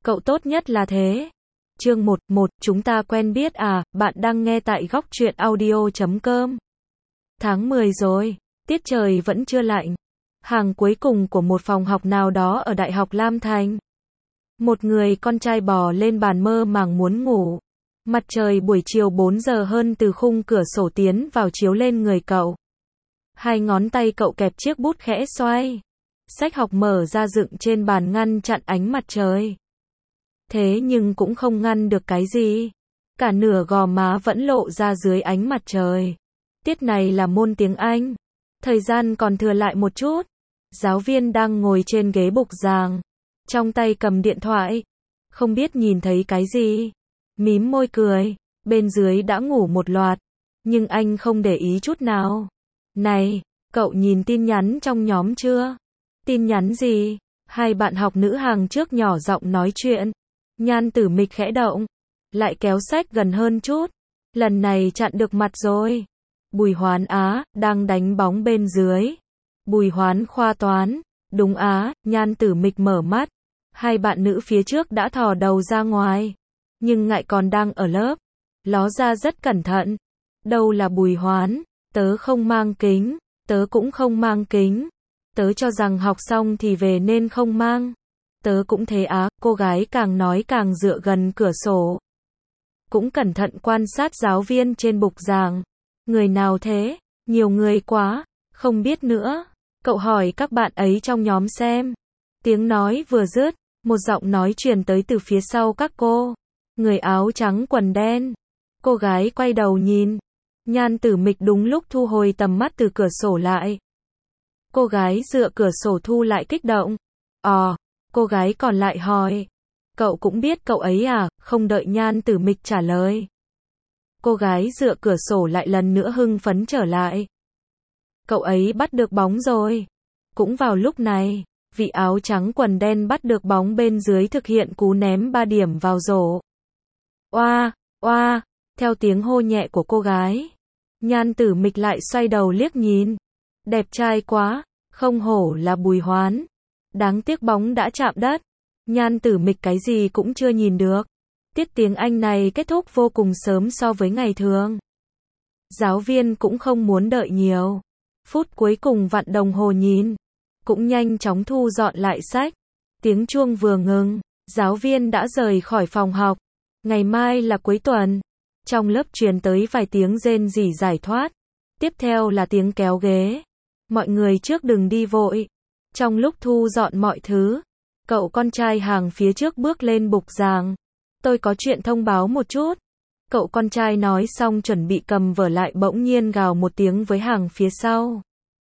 Cậu tốt nhất là thế. Chương 11, chúng ta quen biết à, bạn đang nghe tại góc truyện audio.com. Tháng 10 rồi, tiết trời vẫn chưa lạnh. Hàng cuối cùng của một phòng học nào đó ở Đại học Lam Thành. Một người con trai bò lên bàn mơ màng muốn ngủ. Mặt trời buổi chiều 4 giờ hơn từ khung cửa sổ tiến vào chiếu lên người cậu. Hai ngón tay cậu kẹp chiếc bút khẽ xoay. Sách học mở ra dựng trên bàn ngăn chặn ánh mặt trời. Thế nhưng cũng không ngăn được cái gì. Cả nửa gò má vẫn lộ ra dưới ánh mặt trời. Tiết này là môn tiếng Anh. Thời gian còn thừa lại một chút. Giáo viên đang ngồi trên ghế bục giảng. Trong tay cầm điện thoại. Không biết nhìn thấy cái gì. Mím môi cười. Bên dưới đã ngủ một loạt. Nhưng anh không để ý chút nào. Này, cậu nhìn tin nhắn trong nhóm chưa? Tin nhắn gì? Hai bạn học nữ hàng trước nhỏ giọng nói chuyện. Nhan Tử Mịch khẽ động. Lại kéo sách gần hơn chút. Lần này chặn được mặt rồi. Bùi Hoán á, đang đánh bóng bên dưới. Bùi Hoán khoa toán. Đúng á, Nhan Tử Mịch mở mắt. Hai bạn nữ phía trước đã thò đầu ra ngoài. Nhưng ngại còn đang ở lớp. Ló ra rất cẩn thận. Đâu là Bùi Hoán? Tớ không mang kính. Tớ cũng không mang kính. Tớ cho rằng học xong thì về nên không mang. Tớ cũng thế á, cô gái càng nói càng dựa gần cửa sổ. Cũng cẩn thận quan sát giáo viên trên bục giảng. Người nào thế? Nhiều người quá, không biết nữa. Cậu hỏi các bạn ấy trong nhóm xem. Tiếng nói vừa dứt, một giọng nói truyền tới từ phía sau các cô. Người áo trắng quần đen. Cô gái quay đầu nhìn. Nhan Tử Mịch đúng lúc thu hồi tầm mắt từ cửa sổ lại. Cô gái dựa cửa sổ thu lại kích động. Cô gái còn lại hỏi. Cậu cũng biết cậu ấy à? Không đợi Nhan Tử Mịch trả lời. Cô gái dựa cửa sổ lại lần nữa hưng phấn trở lại. Cậu ấy bắt được bóng rồi. Cũng vào lúc này, vị áo trắng quần đen bắt được bóng bên dưới thực hiện cú ném 3 điểm vào rổ. Oa, oa, theo tiếng hô nhẹ của cô gái. Nhan Tử Mịch lại xoay đầu liếc nhìn. Đẹp trai quá, không hổ là Bùi Hoán. Đáng tiếc bóng đã chạm đất. Nhan Tử Mịch cái gì cũng chưa nhìn được. Tiết tiếng Anh này kết thúc vô cùng sớm so với ngày thường. Giáo viên cũng không muốn đợi nhiều. Phút cuối cùng vặn đồng hồ nhìn. Cũng nhanh chóng thu dọn lại sách. Tiếng chuông vừa ngừng, giáo viên đã rời khỏi phòng học. Ngày mai là cuối tuần. Trong lớp truyền tới vài tiếng rên rỉ giải thoát. Tiếp theo là tiếng kéo ghế. Mọi người trước đừng đi vội. Trong lúc thu dọn mọi thứ, cậu con trai hàng phía trước bước lên bục giảng. Tôi có chuyện thông báo một chút. Cậu con trai nói xong chuẩn bị cầm vở lại bỗng nhiên gào một tiếng với hàng phía sau.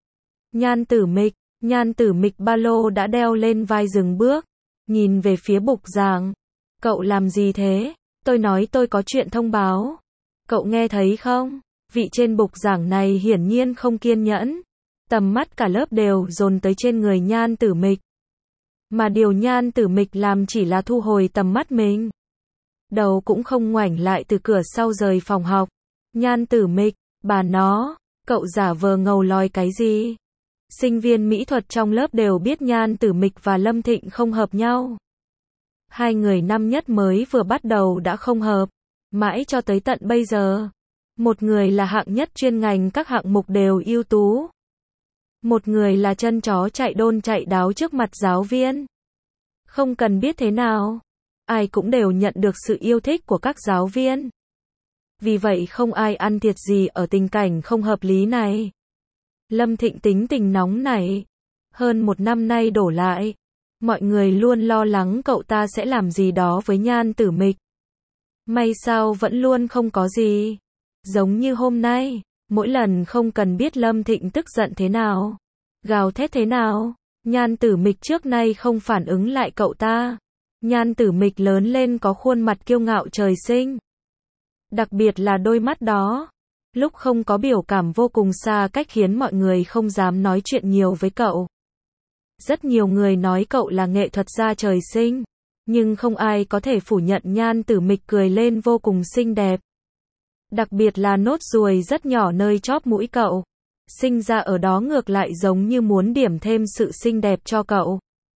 Nhan Tử Mịch ba lô đã đeo lên vai dừng bước. Nhìn về phía bục giảng. Cậu làm gì thế? Tôi nói tôi có chuyện thông báo. Cậu nghe thấy không? Vị trên bục giảng này hiển nhiên không kiên nhẫn. Tầm mắt cả lớp đều dồn tới trên người Nhan Tử Mịch. Mà điều Nhan Tử Mịch làm chỉ là thu hồi tầm mắt mình. Đầu cũng không ngoảnh lại từ cửa sau rời phòng học. Nhan Tử Mịch, bà nó, cậu giả vờ ngầu lòi cái gì? Sinh viên mỹ thuật trong lớp đều biết Nhan Tử Mịch và Lâm Thịnh không hợp nhau. Hai người năm nhất mới vừa bắt đầu đã không hợp. Mãi cho tới tận bây giờ. Một người là hạng nhất chuyên ngành các hạng mục đều ưu tú. Một người là chân chó chạy đôn chạy đáo trước mặt giáo viên. Không cần biết thế nào. Ai cũng đều nhận được sự yêu thích của các giáo viên. Vì vậy không ai ăn thiệt gì ở tình cảnh không hợp lý này. Lâm Thịnh tính tình nóng nảy. Hơn một năm nay đổ lại. Mọi người luôn lo lắng cậu ta sẽ làm gì đó với Nhan Tử Mịch. May sao vẫn luôn không có gì. Giống như hôm nay, mỗi lần không cần biết Lâm Thịnh tức giận thế nào, gào thét thế nào, Nhan Tử Mịch trước nay không phản ứng lại cậu ta. Nhan Tử Mịch lớn lên có khuôn mặt kiêu ngạo trời sinh. Đặc biệt là đôi mắt đó. Lúc không có biểu cảm vô cùng xa cách khiến mọi người không dám nói chuyện nhiều với cậu. Rất nhiều người nói cậu là nghệ thuật gia trời sinh. Nhưng không ai có thể phủ nhận Nhan Tử Mịch cười lên vô cùng xinh đẹp. Đặc biệt là nốt ruồi rất nhỏ nơi chóp mũi cậu. Sinh ra ở đó ngược lại giống như muốn điểm thêm sự xinh đẹp cho cậu.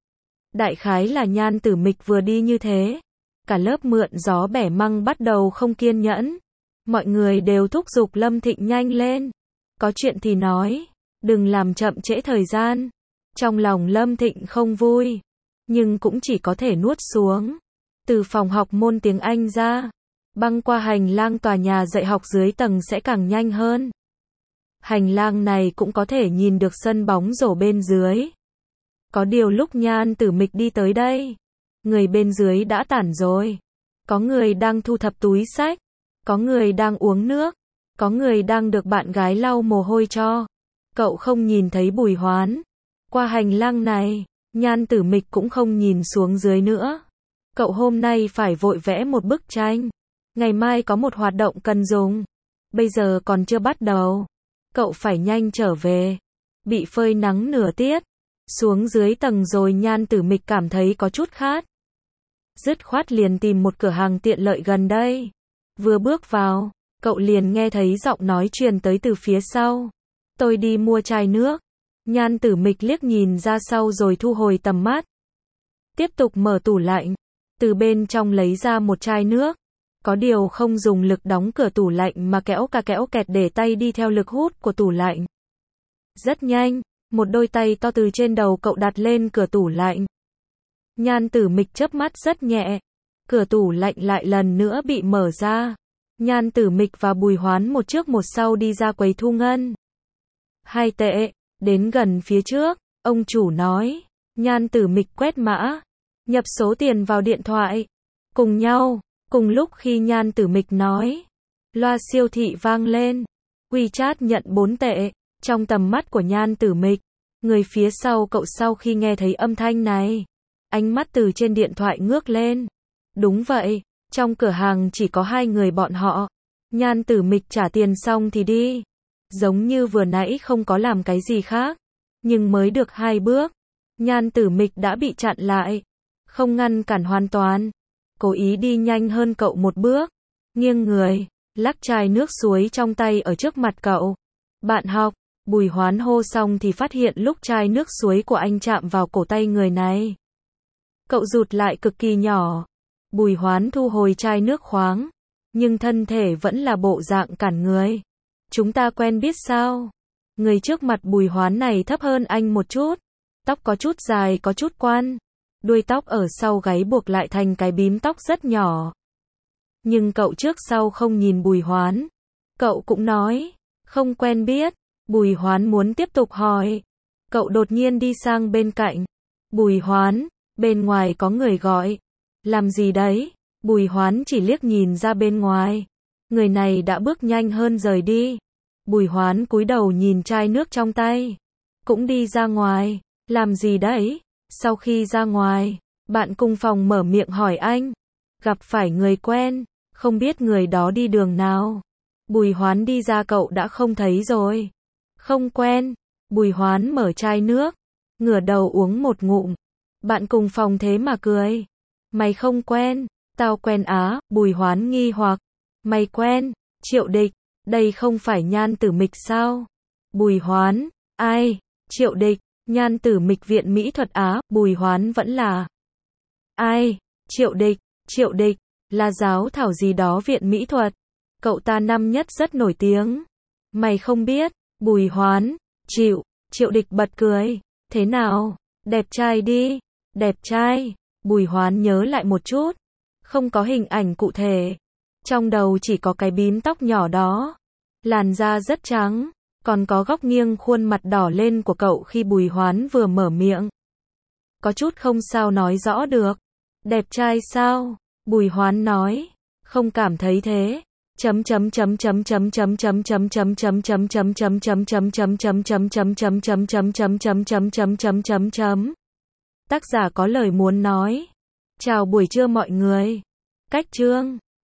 Đại khái là Nhan Tử Mịch vừa đi như thế. Cả lớp mượn gió bẻ măng bắt đầu không kiên nhẫn. Mọi người đều thúc giục Lâm Thịnh nhanh lên. Có chuyện thì nói, đừng làm chậm trễ thời gian. Trong lòng Lâm Thịnh không vui, nhưng cũng chỉ có thể nuốt xuống. Từ phòng học môn tiếng Anh ra, băng qua hành lang tòa nhà dạy học dưới tầng sẽ càng nhanh hơn. Hành lang này cũng có thể nhìn được sân bóng rổ bên dưới. Có điều lúc Nhan Tử Mịch đi tới đây, người bên dưới đã tản rồi. Có người đang thu thập túi xách, có người đang uống nước, có người đang được bạn gái lau mồ hôi cho. Cậu không nhìn thấy Bùi Hoán. Qua hành lang này, Nhan Tử Mịch cũng không nhìn xuống dưới nữa. Cậu hôm nay phải vội vẽ một bức tranh. Ngày mai có một hoạt động cần dùng. Bây giờ còn chưa bắt đầu. Cậu phải nhanh trở về. Bị phơi nắng nửa tiết. Xuống dưới tầng rồi Nhan Tử Mịch cảm thấy có chút khát. Dứt khoát liền tìm một cửa hàng tiện lợi gần đây. Vừa bước vào, cậu liền nghe thấy giọng nói truyền tới từ phía sau. Tôi đi mua chai nước. Nhan Tử Mịch liếc nhìn ra sau rồi thu hồi tầm mắt. Tiếp tục mở tủ lạnh. Từ bên trong lấy ra một chai nước. Có điều không dùng lực đóng cửa tủ lạnh mà kéo kẹt để tay đi theo lực hút của tủ lạnh. Rất nhanh, một đôi tay to từ trên đầu cậu đặt lên cửa tủ lạnh. Nhan Tử Mịch chớp mắt rất nhẹ. Cửa tủ lạnh lại lần nữa bị mở ra. Nhan Tử Mịch và Bùi Hoán một trước một sau đi ra quầy thu ngân. 2 tệ. Đến gần phía trước, ông chủ nói. Nhan Tử Mịch quét mã, nhập số tiền vào điện thoại. Cùng nhau, cùng lúc khi Nhan Tử Mịch nói, loa siêu thị vang lên. WeChat nhận 4 tệ. Trong tầm mắt của Nhan Tử Mịch, người phía sau cậu sau khi nghe thấy âm thanh này, ánh mắt từ trên điện thoại ngước lên. Đúng vậy, trong cửa hàng chỉ có 2 người bọn họ. Nhan Tử Mịch trả tiền xong thì đi. Giống như vừa nãy không có làm cái gì khác. Nhưng mới được 2 bước, Nhan Tử Mịch đã bị chặn lại. Không ngăn cản hoàn toàn. Cố ý đi nhanh hơn cậu một bước. Nghiêng người, lắc chai nước suối trong tay ở trước mặt cậu. Bạn học. Bùi Hoán hô xong thì phát hiện lúc chai nước suối của anh chạm vào cổ tay người này. Cậu rụt lại cực kỳ nhỏ. Bùi Hoán thu hồi chai nước khoáng. Nhưng thân thể vẫn là bộ dạng cản người. Chúng ta quen biết sao? Người trước mặt Bùi Hoán này thấp hơn anh một chút. Tóc có chút dài có chút quăn. Đuôi tóc ở sau gáy buộc lại thành cái bím tóc rất nhỏ. Nhưng cậu trước sau không nhìn Bùi Hoán. Cậu cũng nói, không quen biết. Bùi Hoán muốn tiếp tục hỏi. Cậu đột nhiên đi sang bên cạnh. Bùi Hoán, bên ngoài có người gọi. Làm gì đấy? Bùi Hoán chỉ liếc nhìn ra bên ngoài. Người này đã bước nhanh hơn rời đi. Bùi Hoán cúi đầu nhìn chai nước trong tay. Cũng đi ra ngoài. Làm gì đấy? Sau khi ra ngoài, bạn cùng phòng mở miệng hỏi anh. Gặp phải người quen, không biết người đó đi đường nào. Bùi Hoán đi ra cậu đã không thấy rồi. Không quen. Bùi Hoán mở chai nước, ngửa đầu uống một ngụm. Bạn cùng phòng thế mà cười. Mày không quen, tao quen á. Bùi Hoán nghi hoặc. Mày quen, Triệu Địch, đây không phải Nhan Tử Mịch sao? Bùi Hoán, ai? Triệu Địch, Nhan Tử Mịch viện mỹ thuật á. Bùi Hoán vẫn là ai? Triệu Địch, là giáo thảo gì đó viện mỹ thuật. Cậu ta năm nhất rất nổi tiếng. Mày không biết? Bùi Hoán, Triệu Địch bật cười. Thế nào? Đẹp trai đi. Đẹp trai. Bùi Hoán nhớ lại một chút. Không có hình ảnh cụ thể. Trong đầu chỉ có cái bím tóc nhỏ đó. Làn da rất trắng. Còn có góc nghiêng khuôn mặt đỏ lên của cậu khi Bùi Hoán vừa mở miệng. Có chút không sao nói rõ được. Đẹp trai sao? Bùi Hoán nói. Không cảm thấy thế. Tác giả có lời muốn nói. Chào buổi trưa mọi người. Cách chương